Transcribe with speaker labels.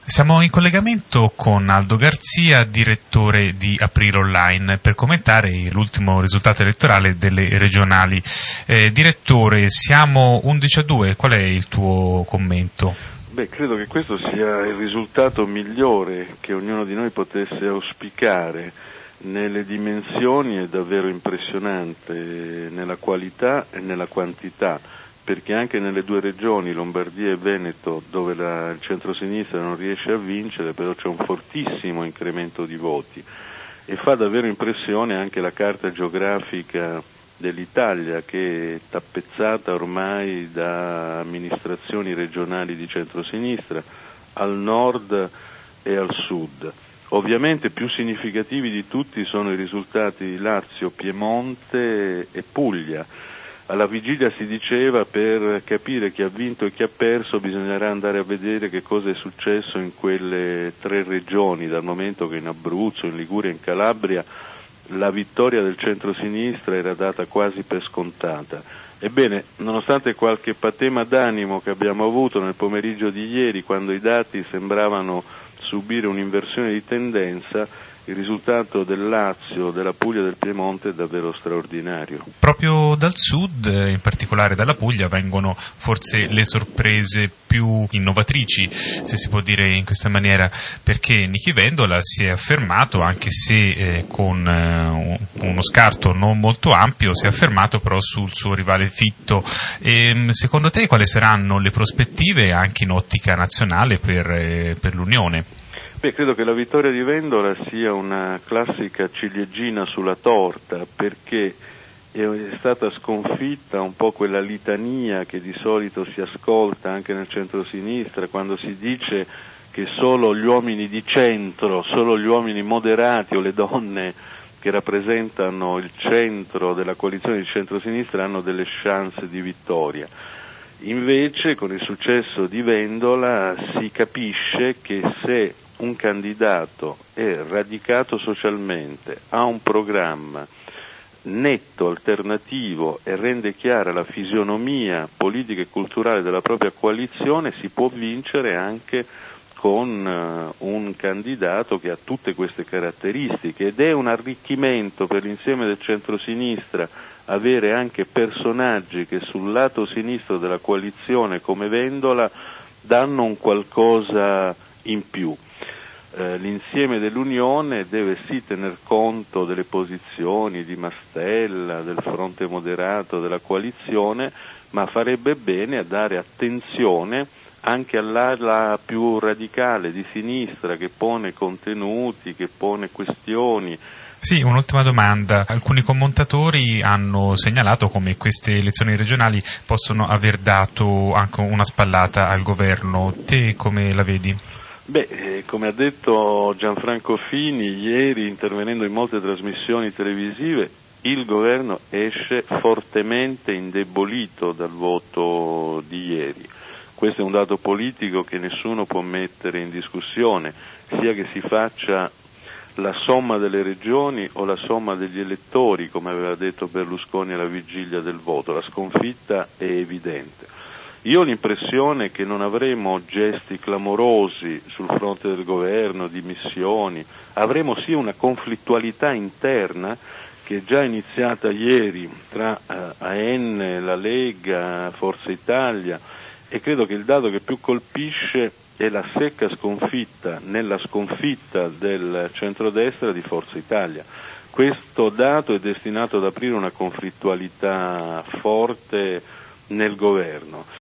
Speaker 1: Siamo in collegamento con Aldo Garzia, direttore di Aprire Online, per commentare l'ultimo risultato elettorale delle regionali. Direttore, siamo 11-2, qual è il tuo commento?
Speaker 2: Credo che questo sia il risultato migliore che ognuno di noi potesse auspicare. Nelle dimensioni è davvero impressionante, nella qualità e nella quantità, perché anche nelle due regioni, Lombardia e Veneto, dove il centrosinistra non riesce a vincere, però c'è un fortissimo incremento di voti, e fa davvero impressione anche la carta geografica dell'Italia, che è tappezzata ormai da amministrazioni regionali di centrosinistra al nord e al sud. Ovviamente più significativi di tutti sono i risultati di Lazio, Piemonte e Puglia. Alla vigilia si diceva: per capire chi ha vinto e chi ha perso bisognerà andare a vedere che cosa è successo in quelle tre regioni, dal momento che in Abruzzo, in Liguria e in Calabria la vittoria del centro-sinistra era data quasi per scontata. Ebbene, nonostante qualche patema d'animo che abbiamo avuto nel pomeriggio di ieri, quando i dati sembravano subire un'inversione di tendenza, il risultato del Lazio, della Puglia e del Piemonte è davvero straordinario.
Speaker 1: Proprio dal sud, in particolare dalla Puglia, vengono forse le sorprese più innovatrici, se si può dire in questa maniera, perché Nichi Vendola si è affermato, anche se con uno scarto non molto ampio, si è affermato però sul suo rivale Fitto. Secondo te quali saranno le prospettive anche in ottica nazionale per l'Unione?
Speaker 2: Credo che la vittoria di Vendola sia una classica ciliegina sulla torta, perché è stata sconfitta un po' quella litania che di solito si ascolta anche nel centro-sinistra, quando si dice che solo gli uomini di centro, solo gli uomini moderati o le donne che rappresentano il centro della coalizione di centro-sinistra hanno delle chance di vittoria. Invece, con il successo di Vendola si capisce che se un candidato è radicato socialmente, ha un programma netto, alternativo e rende chiara la fisionomia politica e culturale della propria coalizione, si può vincere anche con un candidato che ha tutte queste caratteristiche, ed è un arricchimento per l'insieme del centro-sinistra avere anche personaggi che sul lato sinistro della coalizione come Vendola danno un qualcosa in più. L'insieme dell'Unione deve sì tener conto delle posizioni di Mastella, del fronte moderato, della coalizione, ma farebbe bene a dare attenzione anche all'ala più radicale di sinistra, che pone contenuti, che pone questioni.
Speaker 1: Sì, un'ultima domanda. Alcuni commentatori hanno segnalato come queste elezioni regionali possono aver dato anche una spallata al governo. Te come la vedi?
Speaker 2: Come ha detto Gianfranco Fini ieri, intervenendo in molte trasmissioni televisive, il governo esce fortemente indebolito dal voto di ieri. Questo è un dato politico che nessuno può mettere in discussione, sia che si faccia la somma delle regioni o la somma degli elettori, come aveva detto Berlusconi alla vigilia del voto. La sconfitta è evidente. Io ho l'impressione che non avremo gesti clamorosi sul fronte del governo, dimissioni, avremo sì una conflittualità interna che è già iniziata ieri tra AN, la Lega, Forza Italia, e credo che il dato che più colpisce è la secca sconfitta nella sconfitta del centrodestra di Forza Italia. Questo dato è destinato ad aprire una conflittualità forte nel governo.